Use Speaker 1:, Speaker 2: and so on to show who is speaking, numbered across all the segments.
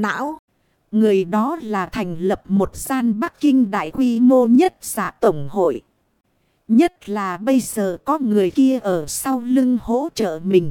Speaker 1: não. Người đó là thành lập một gian Bắc Kinh đại quy mô nhất Dạ Tổng hội. Nhất là bây giờ có người kia ở sau lưng hỗ trợ mình.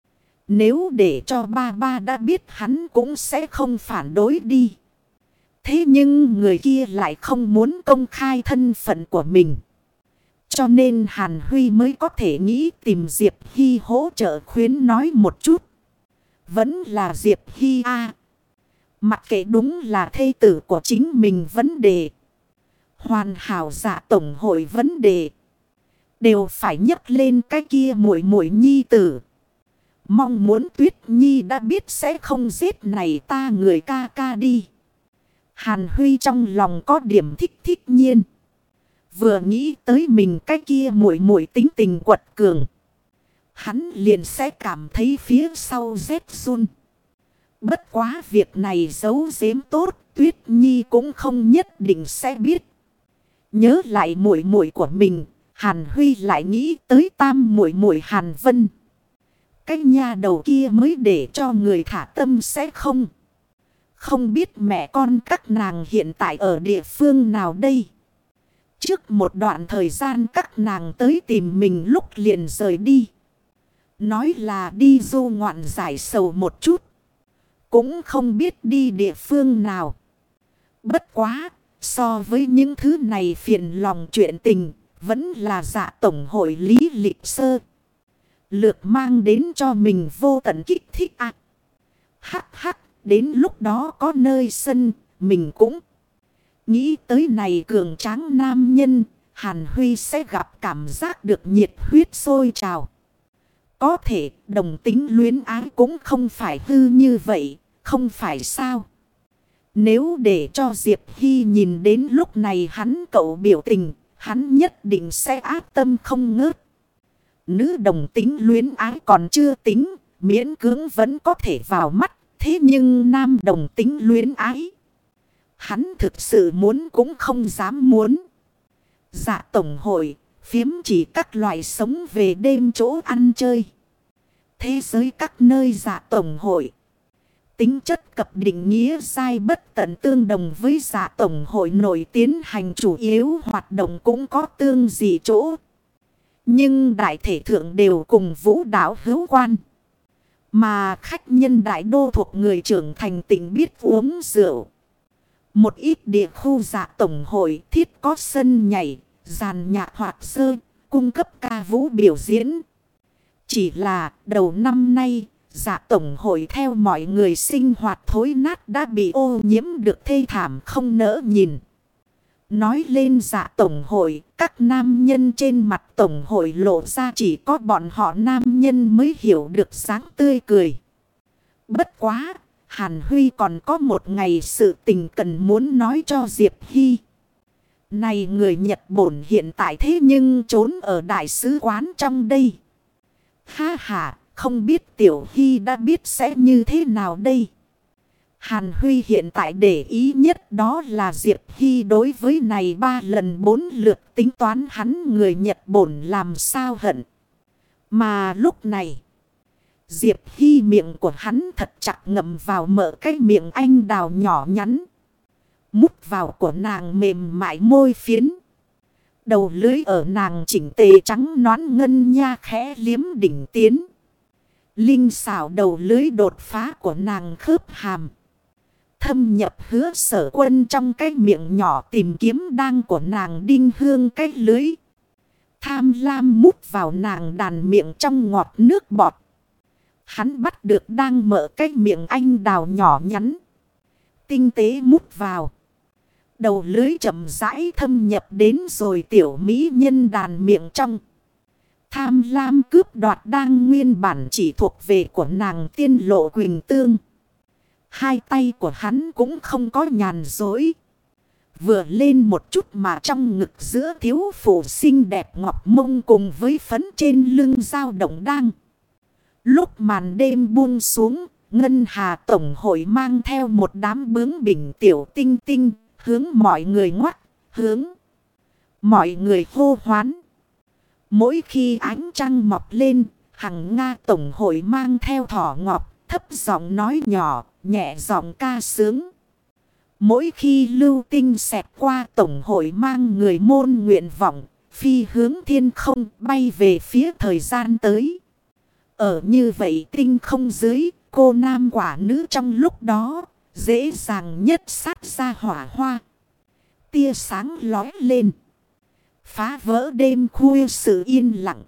Speaker 1: Nếu để cho ba ba đã biết hắn cũng sẽ không phản đối đi. Thế nhưng người kia lại không muốn công khai thân phận của mình. Cho nên Hàn Huy mới có thể nghĩ tìm Diệp Hy hỗ trợ khuyến nói một chút. Vẫn là Diệp Hy a. Mặc kệ đúng là thê tử của chính mình vấn đề. Hoàn hảo Dạ Tổng hội vấn đề. Đều phải nhấc lên cái kia muội muội nhi tử. Mong muốn Tuyết Nhi đã biết sẽ không giết này ta người ca ca đi. Hàn Huy trong lòng có điểm thích nhiên. Vừa nghĩ tới mình cái kia muội muội tính tình quật cường. Hắn liền sẽ cảm thấy phía sau rét run. Bất quá việc này giấu giếm tốt, Tuyết Nhi cũng không nhất định sẽ biết. Nhớ lại muội muội của mình, Hàn Huy lại nghĩ tới tam muội muội Hàn Vân. Cái nhà đầu kia mới để cho người thả tâm sẽ không. Không biết mẹ con các nàng hiện tại ở địa phương nào đây. Trước một đoạn thời gian các nàng tới tìm mình lúc liền rời đi. Nói là đi du ngoạn giải sầu một chút. Cũng không biết đi địa phương nào. Bất quá, so với những thứ này phiền lòng chuyện tình, vẫn là Dạ Tổng hội lý lịch sơ. Lược mang đến cho mình vô tận kích thích ạ. Hắc, đến lúc đó có nơi sân, mình cũng nghĩ tới này cường tráng nam nhân, Hàn Huy sẽ gặp cảm giác được nhiệt huyết sôi trào. Có thể đồng tính luyến ái cũng không phải hư như vậy, không phải sao? Nếu để cho Diệp Hy nhìn đến lúc này hắn cậu biểu tình, hắn nhất định sẽ ác tâm không ngớt. Nữ đồng tính luyến ái còn chưa tính, miễn cưỡng vẫn có thể vào mắt. Thế nhưng nam đồng tính luyến ái, hắn thực sự muốn cũng không dám muốn. Dạ Tổng hội, phiếm chỉ các loại sống về đêm chỗ ăn chơi. Thế giới các nơi Dạ Tổng hội. Tính chất cập định nghĩa sai bất tận tương đồng với Dạ Tổng hội nổi tiến hành chủ yếu hoạt động cũng có tương dị chỗ. Nhưng đại thể thượng đều cùng vũ đạo hữu quan. Mà khách nhân đại đô thuộc người trưởng thành tỉnh biết uống rượu. Một ít địa khu Dạ Tổng hội thiết có sân nhảy, giàn nhạc hoặc sơ, cung cấp ca vũ biểu diễn. Chỉ là đầu năm nay, Dạ Tổng hội theo mọi người sinh hoạt thối nát đã bị ô nhiễm được thê thảm không nỡ nhìn. Nói lên Dạ Tổng hội, các nam nhân trên mặt Tổng hội lộ ra chỉ có bọn họ nam nhân mới hiểu được dáng tươi cười. Bất quá, Hàn Huy còn có một ngày sự tình cần muốn nói cho Diệp Hy. Này người Nhật Bổn hiện tại thế nhưng trốn ở đại sứ quán trong đây. Ha ha, không biết Tiểu Hy đã biết sẽ như thế nào đây. Hàn Huy hiện tại để ý nhất đó là Diệp Hy đối với này 3 lần 4 lượt tính toán hắn người Nhật Bổn làm sao hận. Mà lúc này, Diệp Hy miệng của hắn thật chặt ngậm vào mở cái miệng anh đào nhỏ nhắn. Mút vào của nàng mềm mại môi phiến. Đầu lưới ở nàng chỉnh tề trắng nõn ngân nha khẽ liếm đỉnh tiến. Linh xảo đầu lưới đột phá của nàng khớp hàm. Thâm nhập Hứa Sở Quân trong cái miệng nhỏ tìm kiếm đang của nàng đinh hương cái lưới. Tham lam mút vào nàng đàn miệng trong ngọt nước bọt. Hắn bắt được đang mở cái miệng anh đào nhỏ nhắn. Tinh tế mút vào. Đầu lưới chậm rãi thâm nhập đến rồi tiểu mỹ nhân đàn miệng trong. Tham lam cướp đoạt đang nguyên bản chỉ thuộc về của nàng Tiên Lộ Quỳnh Tương. Hai tay của hắn cũng không có nhàn dối. Vừa lên một chút mà trong ngực giữa thiếu phụ xinh đẹp ngọc mông cùng với phấn trên lưng dao động đang. Lúc màn đêm buông xuống, Ngân Hà Tổng hội mang theo một đám bướng bỉnh tiểu tinh tinh, hướng mọi người ngoắt, hướng mọi người hô hoán. Mỗi khi ánh trăng mọc lên, Hằng Nga Tổng hội mang theo thỏ ngọc, thấp giọng nói nhỏ, nhẹ giọng ca sướng. Mỗi khi lưu tinh xẹt qua tổng hội mang người môn nguyện vọng, phi hướng thiên không bay về phía thời gian tới. Ở như vậy tinh không dưới, cô nam quả nữ trong lúc đó, dễ dàng nhất sát ra hỏa hoa. Tia sáng lóe lên, phá vỡ đêm khuya sự yên lặng.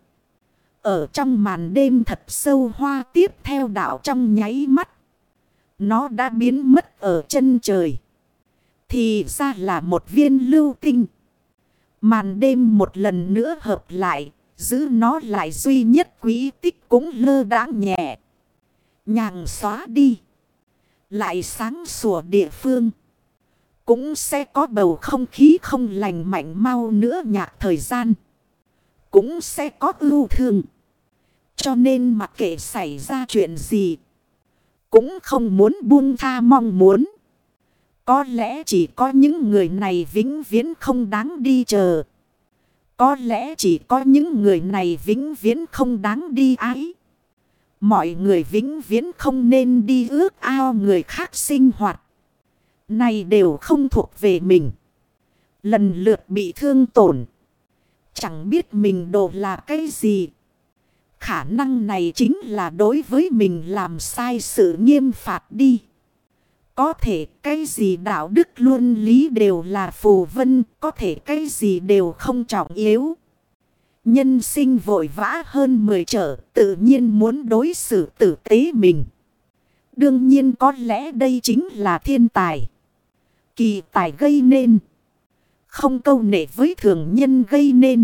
Speaker 1: Ở trong màn đêm thật sâu, hoa tiếp theo đạo trong nháy mắt. Nó đã biến mất ở chân trời. Thì ra là một viên lưu tinh. Màn đêm một lần nữa hợp lại, giữ nó lại duy nhất quỹ tích cũng lơ đãng nhẹ nhàng xóa đi. Lại sáng sủa địa phương, cũng sẽ có bầu không khí không lành mạnh mau nữa nhạt thời gian. Cũng sẽ có ưu thương. Cho nên mặc kệ xảy ra chuyện gì, cũng không muốn buông tha mong muốn. Có lẽ chỉ có những người này vĩnh viễn không đáng đi chờ. Có lẽ chỉ có những người này vĩnh viễn không đáng đi ái. Mọi người vĩnh viễn không nên đi ước ao người khác sinh hoạt. Này đều không thuộc về mình. Lần lượt bị thương tổn. Chẳng biết mình đồ là cái gì. Khả năng này chính là đối với mình làm sai sự nghiêm phạt đi. Có thể cái gì đạo đức luân lý đều là phù vân. Có thể cái gì đều không trọng yếu. Nhân sinh vội vã hơn 10 trở, tự nhiên muốn đối xử tử tế mình. Đương nhiên có lẽ đây chính là thiên tài. Kỳ tài gây nên. Không câu nệ với thường nhân gây nên.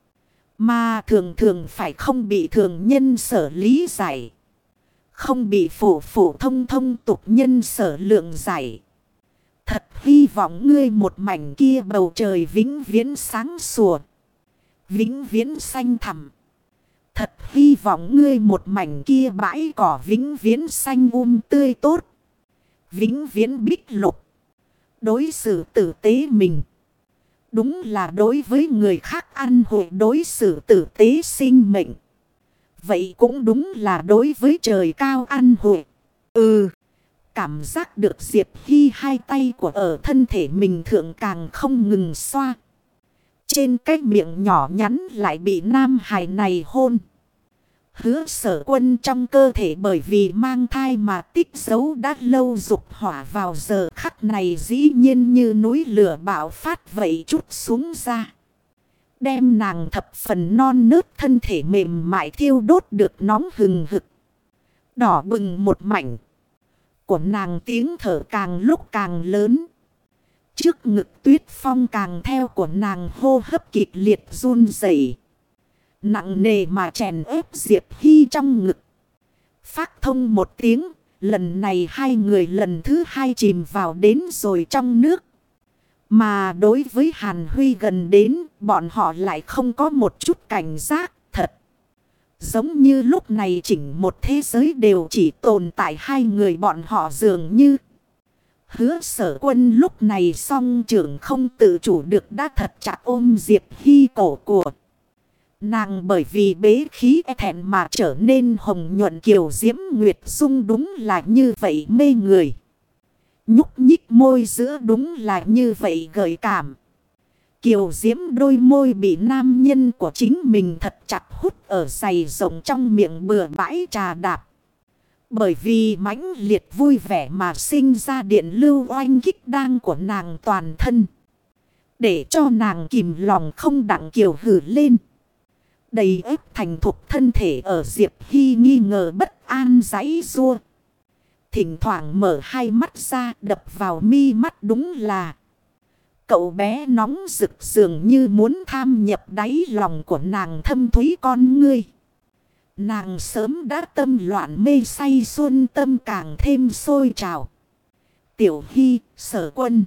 Speaker 1: Mà thường thường phải không bị thường nhân sở lý giải. Không bị phổ thông tục nhân sở lượng giải. Thật hy vọng ngươi một mảnh kia bầu trời vĩnh viễn sáng sủa. Vĩnh viễn xanh thẳm. Thật hy vọng ngươi một mảnh kia bãi cỏ vĩnh viễn xanh tươi tốt. Vĩnh viễn bích lục. Đối xử tử tế mình. Đúng là đối với người khác ăn hội đối xử tử tế sinh mệnh. Vậy cũng đúng là đối với trời cao ăn hội. Cảm giác được Diệp Hy hai tay của ở thân thể mình thượng càng không ngừng xoa. Trên cái miệng nhỏ nhắn lại bị nam hài này hôn. Hứa Sở Quân trong cơ thể bởi vì mang thai mà tích dấu đã lâu dục hỏa vào giờ khắc này dĩ nhiên như núi lửa bạo phát vậy chút xuống ra. Đem nàng thập phần non nớt thân thể mềm mại thiêu đốt được nóng hừng hực. Đỏ bừng một mảnh. Của nàng tiếng thở càng lúc càng lớn. Trước ngực Tuyết Phong càng theo của nàng hô hấp kịch liệt run rẩy, nặng nề mà chèn ép Diệp Hy trong ngực. Phác thông một tiếng, lần này hai người lần thứ hai chìm vào đến rồi trong nước. Mà đối với Hàn Huy gần đến, bọn họ lại không có một chút cảnh giác thật. Giống như lúc này chỉnh một thế giới đều chỉ tồn tại hai người bọn họ dường như. Hứa Sở Quân lúc này song trưởng không tự chủ được đã thật chặt ôm Diệp Hy cổ của. Nàng bởi vì bế khí e thẹn mà trở nên hồng nhuận kiều diễm nguyệt dung đúng là như vậy mê người. Nhúc nhích môi giữa đúng là như vậy gợi cảm. Kiều diễm đôi môi bị nam nhân của chính mình thật chặt hút ở dày rộng trong miệng bừa bãi trà đạp. Bởi vì mãnh liệt vui vẻ mà sinh ra điện lưu oanh kích đang của nàng toàn thân. Để cho nàng kìm lòng không đặng kiều hử lên. Đầy ép thành thục thân thể ở Diệp Hy nghi ngờ bất an giãy giụa. Thỉnh thoảng mở hai mắt ra đập vào mi mắt đúng là. Cậu bé nóng rực dường như muốn tham nhập đáy lòng của nàng thâm thúy con ngươi. Nàng sớm đã tâm loạn mê say xuân tâm càng thêm sôi trào. Tiểu Hy, Sở Quân.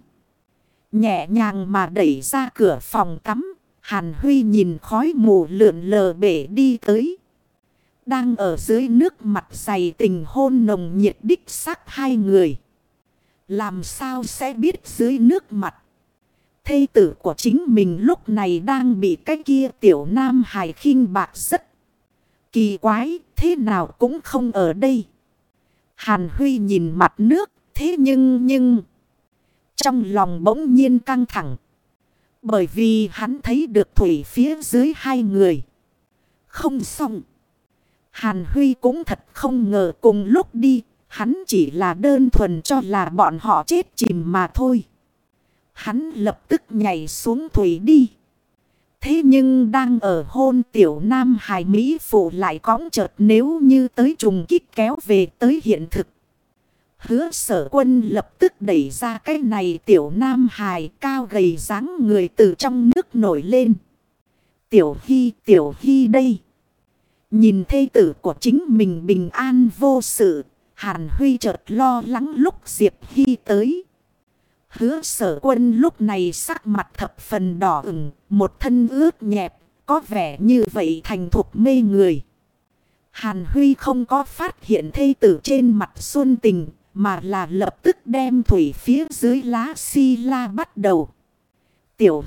Speaker 1: Nhẹ nhàng mà đẩy ra cửa phòng tắm. Hàn Huy nhìn khói mù lượn lờ bể đi tới. Đang ở dưới nước mặt dày tình hôn nồng nhiệt đích xác hai người. Làm sao sẽ biết dưới nước mặt. Thê tử của chính mình lúc này đang bị cái kia tiểu nam hài khinh bạc rất. Kỳ quái thế nào cũng không ở đây. Hàn Huy nhìn mặt nước, thế nhưng trong lòng bỗng nhiên căng thẳng. Bởi vì hắn thấy được thủy phía dưới hai người. Không xong. Hàn Huy cũng thật không ngờ cùng lúc đi, hắn chỉ là đơn thuần cho là bọn họ chết chìm mà thôi. Hắn lập tức nhảy xuống thủy đi. Thế nhưng đang ở hôn tiểu nam hài Mỹ phụ lại cõng chợt nếu như tới trùng kích kéo về tới hiện thực. Hứa Sở Quân lập tức đẩy ra cái này tiểu nam hài cao gầy dáng người từ trong nước nổi lên. Tiểu Hy đây. Nhìn thê tử của chính mình bình an vô sự, Hàn Huy chợt lo lắng lúc Diệp Hy tới. Hứa Sở Quân lúc này sắc mặt thập phần đỏ ửng, một thân ướt nhẹp, có vẻ như vậy thành thục mê người. Hàn Huy không có phát hiện thê tử trên mặt xuân tình, mà là lập tức đem thủy phía dưới lá si la bắt đầu. Tiểu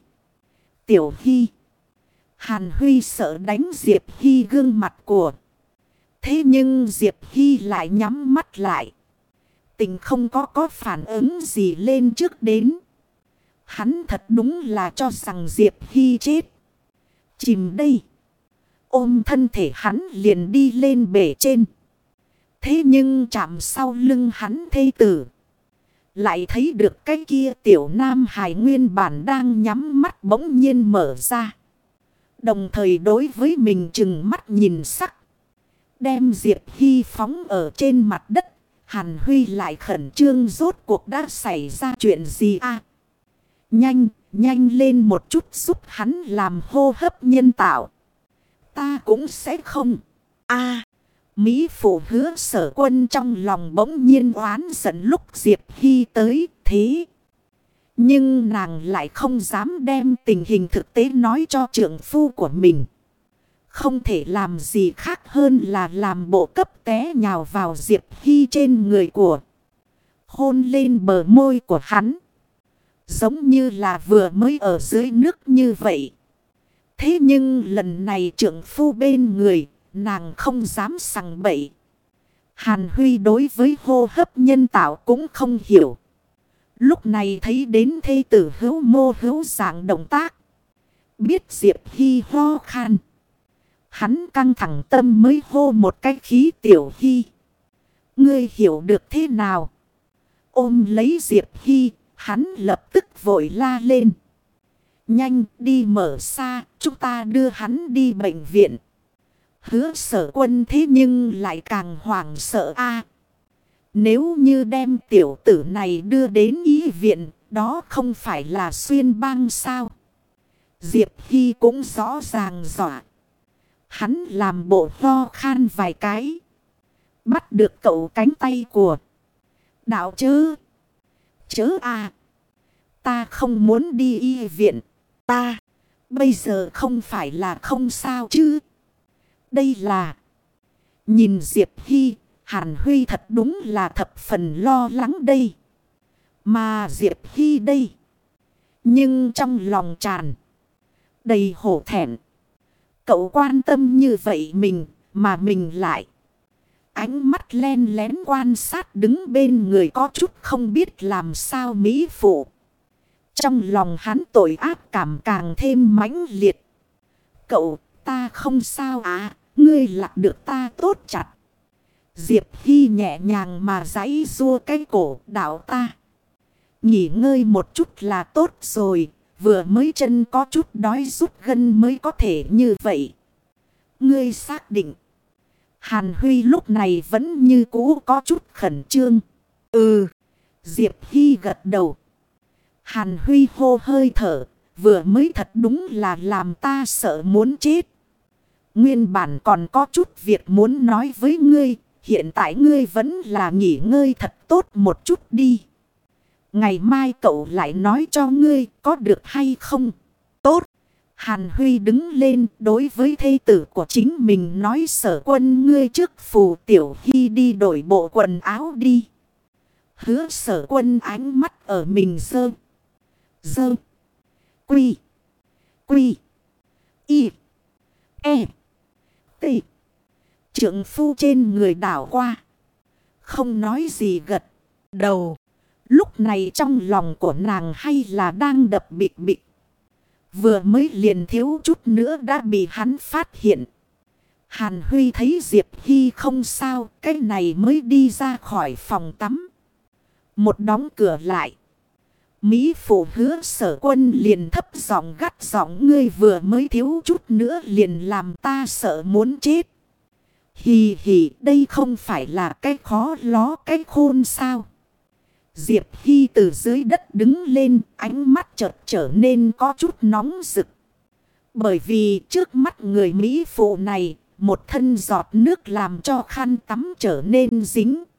Speaker 1: Hy. Hàn Huy sợ đánh Diệp Hy gương mặt của. Thế nhưng Diệp Hy lại nhắm mắt lại. Tình không có phản ứng gì lên trước đến. Hắn thật đúng là cho rằng Diệp Hy chết. Chìm đây. Ôm thân thể hắn liền đi lên bể trên. Thế nhưng chạm sau lưng hắn thê tử. Lại thấy được cái kia tiểu nam hài nguyên bản đang nhắm mắt bỗng nhiên mở ra. Đồng thời đối với mình chừng mắt nhìn sắc. Đem Diệp Hy phóng ở trên mặt đất. Hàn Huy lại khẩn trương rốt cuộc đã xảy ra chuyện gì à? Nhanh lên một chút giúp hắn làm hô hấp nhân tạo. Ta cũng sẽ không. Mỹ phụ Hứa Sở Quân trong lòng bỗng nhiên oán giận lúc Diệp Hy tới thế. Nhưng nàng lại không dám đem tình hình thực tế nói cho trượng phu của mình. Không thể làm gì khác hơn là làm bộ cấp té nhào vào Diệp Hy trên người của. Hôn lên bờ môi của hắn. Giống như là vừa mới ở dưới nước như vậy. Thế nhưng lần này trượng phu bên người, nàng không dám sằng bậy. Hàn Huy đối với hô hấp nhân tạo cũng không hiểu. Lúc này thấy đến thê tử hữu mô hữu dạng động tác. Biết Diệp Hy ho khan. Hắn căng thẳng tâm mới hô một cái khí Tiểu Hy. Ngươi hiểu được thế nào? Ôm lấy Diệp Hy, hắn lập tức vội la lên. Nhanh đi mở xa, chúng ta đưa hắn đi bệnh viện. Hứa Sở Quân thế nhưng lại càng hoảng sợ a. Nếu như đem tiểu tử này đưa đến y viện, đó không phải là xuyên bang sao? Diệp Hy cũng rõ ràng dọa. Hắn làm bộ ho khan vài cái. Bắt được cậu cánh tay của. Đạo chớ à. Ta không muốn đi y viện. Ta bây giờ không phải là không sao chứ. Đây là. Nhìn Diệp Hy, Hàn Huy thật đúng là thập phần lo lắng đây. Mà Diệp Hy đây. Nhưng trong lòng tràn đầy hổ thẹn. Cậu quan tâm như vậy mình, mà mình lại. Ánh mắt len lén quan sát đứng bên người có chút không biết làm sao mỹ phụ. Trong lòng hắn tội ác cảm càng thêm mãnh liệt. Cậu, ta không sao à, ngươi lạc được ta tốt chặt. Diệp Hy nhẹ nhàng mà giãy giụa cái cổ đạo ta. Nghỉ ngơi một chút là tốt rồi. Vừa mới chân có chút đói rút gân mới có thể như vậy. Ngươi xác định. Hàn Huy lúc này vẫn như cũ có chút khẩn trương. Diệp Hy gật đầu. Hàn Huy hô hơi thở. Vừa mới thật đúng là làm ta sợ muốn chết. Nguyên bản còn có chút việc muốn nói với ngươi. Hiện tại ngươi vẫn là nghỉ ngơi thật tốt một chút đi. Ngày mai cậu lại nói cho ngươi có được hay không? Tốt. Hàn Huy đứng lên đối với thê tử của chính mình nói Sở Quân ngươi trước phù Tiểu Hy đi đổi bộ quần áo đi. Hứa Sở Quân ánh mắt ở mình dơ. Quy. Y. E. T. Trượng phu trên người đảo qua. không nói gì gật đầu. Lúc này trong lòng của nàng hay là đang đập bịch bịch. Vừa mới liền thiếu chút nữa đã bị hắn phát hiện. Hàn Huy thấy Diệp Hy không sao, cái này mới đi ra khỏi phòng tắm. Một đóng cửa lại. Mỹ phụ Hứa Sở Quân liền thấp giọng gắt giọng, ngươi vừa mới thiếu chút nữa liền làm ta sợ muốn chết. Hì hì, đây không phải là cái khó ló cái khôn sao? Diệp Hy từ dưới đất đứng lên, ánh mắt chợt trở nên có chút nóng rực. Bởi vì trước mắt người Mỹ phụ này, một thân giọt nước làm cho khăn tắm trở nên dính.